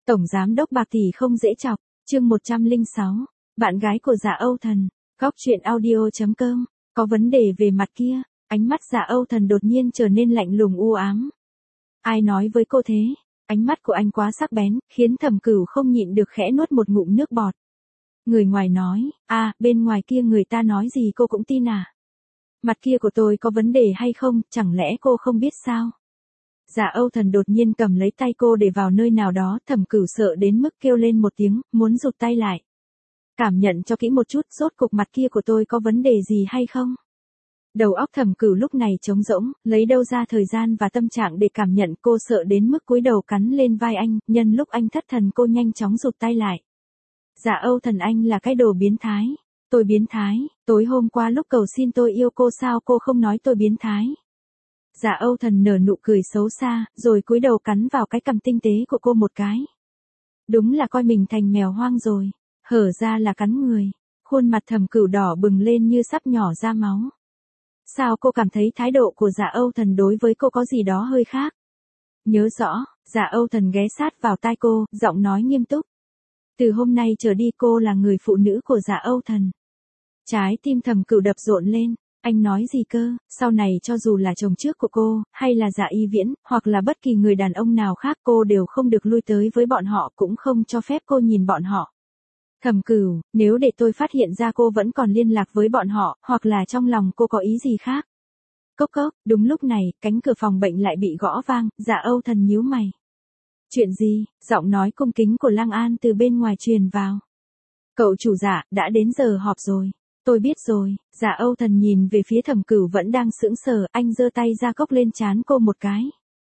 Tổng giám đốc bạc tỷ không dễ chọc, chương 106, bạn gái của Dạ Âu Thần, góc truyện audio.com, có vấn đề về mặt kia, ánh mắt Dạ Âu Thần đột nhiên trở nên lạnh lùng u ám. Ai nói với cô thế? Ánh mắt của anh quá sắc bén, khiến Thẩm Cửu không nhịn được khẽ nuốt một ngụm nước bọt. Người ngoài nói, bên ngoài kia người ta nói gì cô cũng tin à? Mặt kia của tôi có vấn đề hay không, chẳng lẽ cô không biết sao? Dạ Âu Thần đột nhiên cầm lấy tay cô để vào nơi nào đó, Thẩm Cửu sợ đến mức kêu lên một tiếng, muốn rụt tay lại. Cảm nhận cho kỹ một chút, rốt cục mặt kia của tôi có vấn đề gì hay không? Đầu óc Thẩm Cửu lúc này trống rỗng, lấy đâu ra thời gian và tâm trạng để cảm nhận, cô sợ đến mức cúi đầu cắn lên vai anh, nhân lúc anh thất thần cô nhanh chóng rụt tay lại. Dạ Âu Thần, anh là cái đồ biến thái. Tôi biến thái, tối hôm qua lúc cầu xin tôi yêu cô sao cô không nói tôi biến thái? Dạ Âu Thần nở nụ cười xấu xa, rồi cúi đầu cắn vào cái cằm tinh tế của cô một cái. Đúng là coi mình thành mèo hoang rồi, hở ra là cắn người. Khuôn mặt Thẩm Cửu đỏ bừng lên như sắp nhỏ ra máu. Sao cô cảm thấy thái độ của Dạ Âu Thần đối với cô có gì đó hơi khác? Nhớ rõ, Dạ Âu Thần ghé sát vào tai cô, giọng nói nghiêm túc. Từ hôm nay trở đi cô là người phụ nữ của Dạ Âu Thần. Trái tim Thẩm Cửu đập rộn lên. Anh nói gì cơ, sau này cho dù là chồng trước của cô, hay là Dạ Y Viễn, hoặc là bất kỳ người đàn ông nào khác cô đều không được lui tới với bọn họ, cũng không cho phép cô nhìn bọn họ. Thẩm Cửu, nếu để tôi phát hiện ra cô vẫn còn liên lạc với bọn họ, hoặc là trong lòng cô có ý gì khác. Cốc cốc, đúng lúc này, cánh cửa phòng bệnh lại bị gõ vang, Dạ Âu Thần nhíu mày. Chuyện gì? Giọng nói cung kính của Lăng An từ bên ngoài truyền vào. Cậu chủ Dạ, đã đến giờ họp rồi. Tôi biết rồi. Dạ Âu Thần nhìn về phía Thẩm Cửu vẫn đang sững sờ, anh giơ tay ra cốc lên trán cô một cái.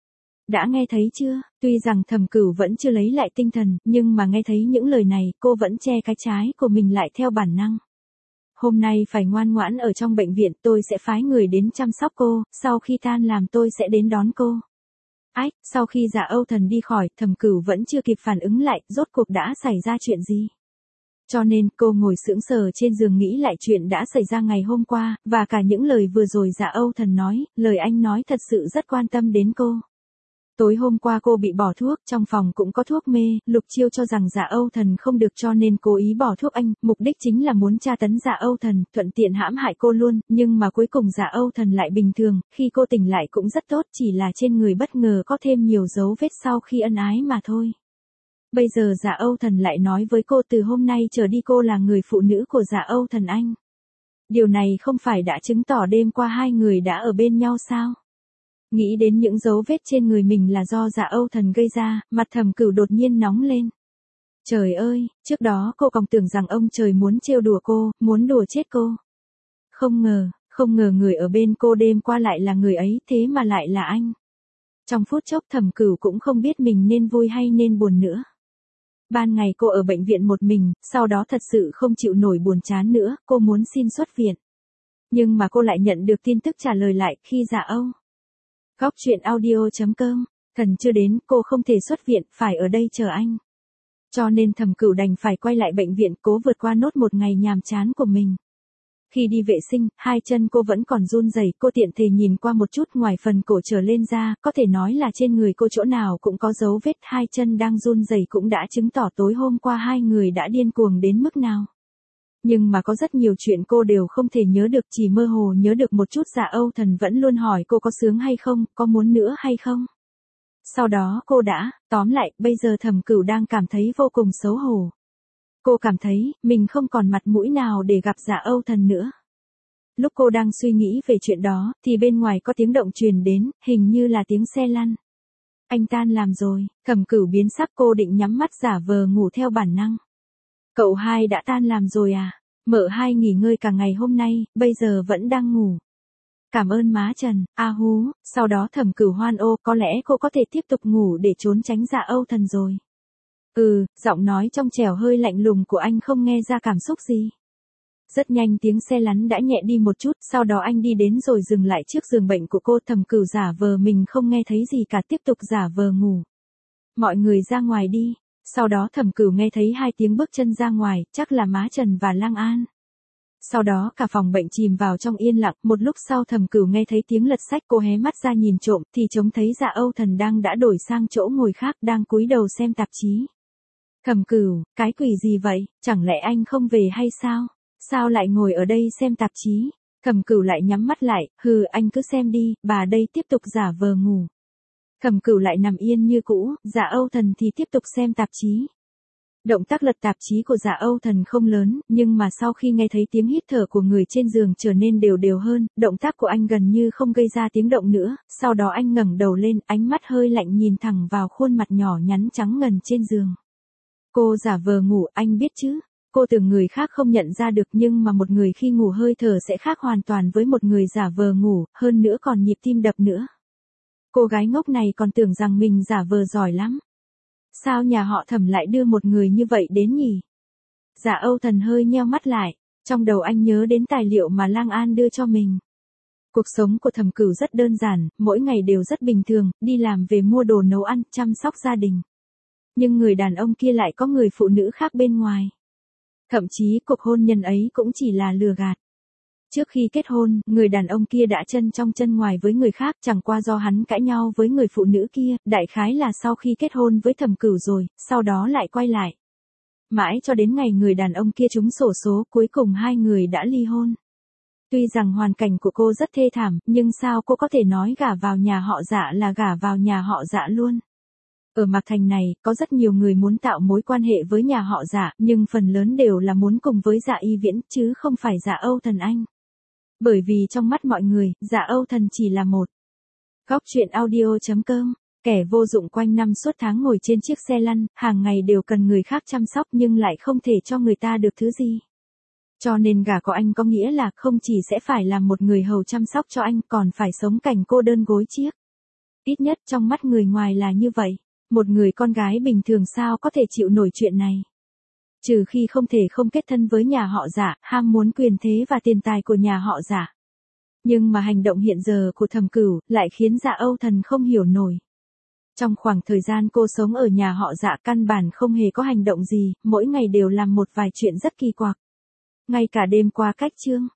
Đã nghe thấy chưa? Tuy rằng Thẩm Cửu vẫn chưa lấy lại tinh thần, nhưng mà nghe thấy những lời này, cô vẫn che cái trái của mình lại theo bản năng. Hôm nay phải ngoan ngoãn ở trong bệnh viện, tôi sẽ phái người đến chăm sóc cô, sau khi tan làm tôi sẽ đến đón cô. Sau khi Dạ Âu Thần đi khỏi, Thẩm Cửu vẫn chưa kịp phản ứng lại, rốt cuộc đã xảy ra chuyện gì? Cho nên, cô ngồi sững sờ trên giường nghĩ lại chuyện đã xảy ra ngày hôm qua, và cả những lời vừa rồi Dạ Âu Thần nói, lời anh nói thật sự rất quan tâm đến cô. Tối hôm qua cô bị bỏ thuốc, trong phòng cũng có thuốc mê, Lục Chiêu cho rằng Dạ Âu Thần không được cho nên cố ý bỏ thuốc anh, mục đích chính là muốn tra tấn Dạ Âu Thần, thuận tiện hãm hại cô luôn, nhưng mà cuối cùng Dạ Âu Thần lại bình thường, khi cô tỉnh lại cũng rất tốt, chỉ là trên người bất ngờ có thêm nhiều dấu vết sau khi ân ái mà thôi. Bây giờ Dạ Âu Thần lại nói với cô từ hôm nay trở đi cô là người phụ nữ của Dạ Âu Thần anh. Điều này không phải đã chứng tỏ đêm qua hai người đã ở bên nhau sao? Nghĩ đến những dấu vết trên người mình là do Dạ Âu Thần gây ra, mặt Thẩm Cửu đột nhiên nóng lên. Trời ơi, trước đó cô còn tưởng rằng ông trời muốn trêu đùa cô, muốn đùa chết cô. Không ngờ người ở bên cô đêm qua lại là người ấy, thế mà lại là anh. Trong phút chốc Thẩm Cửu cũng không biết mình nên vui hay nên buồn nữa. Ban ngày cô ở bệnh viện một mình, sau đó thật sự không chịu nổi buồn chán nữa, cô muốn xin xuất viện. Nhưng mà cô lại nhận được tin tức trả lời lại khi Dạ Âu. Góc truyện audio.com, Thần chưa đến, cô không thể xuất viện, phải ở đây chờ anh. Cho nên Thẩm Cửu đành phải quay lại bệnh viện cố vượt qua nốt một ngày nhàm chán của mình. Khi đi vệ sinh, hai chân cô vẫn còn run rẩy, cô tiện thể nhìn qua một chút ngoài phần cổ trở lên ra, có thể nói là trên người cô chỗ nào cũng có dấu vết, hai chân đang run rẩy cũng đã chứng tỏ tối hôm qua hai người đã điên cuồng đến mức nào. Nhưng mà có rất nhiều chuyện cô đều không thể nhớ được, chỉ mơ hồ nhớ được một chút. Dạ Âu Thần vẫn luôn hỏi cô có sướng hay không, có muốn nữa hay không. Sau đó cô đã, tóm lại, bây giờ Thẩm Cửu đang cảm thấy vô cùng xấu hổ. Cô cảm thấy, mình không còn mặt mũi nào để gặp Dạ Âu Thần nữa. Lúc cô đang suy nghĩ về chuyện đó, thì bên ngoài có tiếng động truyền đến, hình như là tiếng xe lăn. Anh tan làm rồi, Thẩm Cửu biến sắc, cô định nhắm mắt giả vờ ngủ theo bản năng. Cậu hai đã tan làm rồi à? Mợ hai nghỉ ngơi cả ngày hôm nay, bây giờ vẫn đang ngủ. Cảm ơn má Trần, hú, sau đó Thẩm Cửu hoan ô, có lẽ cô có thể tiếp tục ngủ để trốn tránh Dạ Âu Thần rồi. Giọng nói trong trẻo hơi lạnh lùng của anh không nghe ra cảm xúc gì. Rất nhanh tiếng xe lăn đã nhẹ đi một chút, sau đó anh đi đến rồi dừng lại trước giường bệnh của cô. Thẩm Cửu giả vờ mình không nghe thấy gì cả, tiếp tục giả vờ ngủ. Mọi người ra ngoài đi. Sau đó Thẩm Cửu nghe thấy hai tiếng bước chân ra ngoài, chắc là má Trần và Lăng An. Sau đó cả phòng bệnh chìm vào trong yên lặng, một lúc sau Thẩm Cửu nghe thấy tiếng lật sách, cô hé mắt ra nhìn trộm, thì trông thấy Dạ Âu Thần đã đổi sang chỗ ngồi khác, đang cúi đầu xem tạp chí. Thẩm Cửu, cái quỷ gì vậy, chẳng lẽ anh không về hay sao? Sao lại ngồi ở đây xem tạp chí? Thẩm Cửu lại nhắm mắt lại, hừ anh cứ xem đi, bà đây tiếp tục giả vờ ngủ. Thẩm Cửu lại nằm yên như cũ, Dạ Âu Thần thì tiếp tục xem tạp chí. Động tác lật tạp chí của Dạ Âu Thần không lớn, nhưng mà sau khi nghe thấy tiếng hít thở của người trên giường trở nên đều đều hơn, động tác của anh gần như không gây ra tiếng động nữa, sau đó anh ngẩng đầu lên, ánh mắt hơi lạnh nhìn thẳng vào khuôn mặt nhỏ nhắn trắng ngần trên giường. Cô giả vờ ngủ, anh biết chứ? Cô tưởng người khác không nhận ra được nhưng mà một người khi ngủ hơi thở sẽ khác hoàn toàn với một người giả vờ ngủ, hơn nữa còn nhịp tim đập nữa. Cô gái ngốc này còn tưởng rằng mình giả vờ giỏi lắm. Sao nhà họ Thẩm lại đưa một người như vậy đến nhỉ? Dạ Âu Thần hơi nheo mắt lại, trong đầu anh nhớ đến tài liệu mà Lang An đưa cho mình. Cuộc sống của Thẩm Cửu rất đơn giản, mỗi ngày đều rất bình thường, đi làm về mua đồ nấu ăn, chăm sóc gia đình. Nhưng người đàn ông kia lại có người phụ nữ khác bên ngoài. Thậm chí cuộc hôn nhân ấy cũng chỉ là lừa gạt. Trước khi kết hôn, người đàn ông kia đã chân trong chân ngoài với người khác, chẳng qua do hắn cãi nhau với người phụ nữ kia, đại khái là sau khi kết hôn với Thẩm Cửu rồi, sau đó lại quay lại. Mãi cho đến ngày người đàn ông kia trúng xổ số, cuối cùng hai người đã ly hôn. Tuy rằng hoàn cảnh của cô rất thê thảm, nhưng sao cô có thể nói gả vào nhà họ Dạ là gả vào nhà họ Dạ luôn? Ở Mạc Thành này, có rất nhiều người muốn tạo mối quan hệ với nhà họ Dạ, nhưng phần lớn đều là muốn cùng với Dạ Y Viễn, chứ không phải Dạ Âu Thần anh. Bởi vì trong mắt mọi người, Dạ Âu Thần chỉ là một. Góc truyện audio.com, kẻ vô dụng quanh năm suốt tháng ngồi trên chiếc xe lăn, hàng ngày đều cần người khác chăm sóc nhưng lại không thể cho người ta được thứ gì. Cho nên gả của anh có nghĩa là không chỉ sẽ phải làm một người hầu chăm sóc cho anh, còn phải sống cảnh cô đơn gối chiếc. Ít nhất trong mắt người ngoài là như vậy. Một người con gái bình thường sao có thể chịu nổi chuyện này. Trừ khi không thể không kết thân với nhà họ Dạ, ham muốn quyền thế và tiền tài của nhà họ Dạ. Nhưng mà hành động hiện giờ của Thẩm Cửu lại khiến Dạ Âu Thần không hiểu nổi. Trong khoảng thời gian cô sống ở nhà họ Dạ căn bản không hề có hành động gì, mỗi ngày đều làm một vài chuyện rất kỳ quặc. Ngay cả đêm qua cách trương,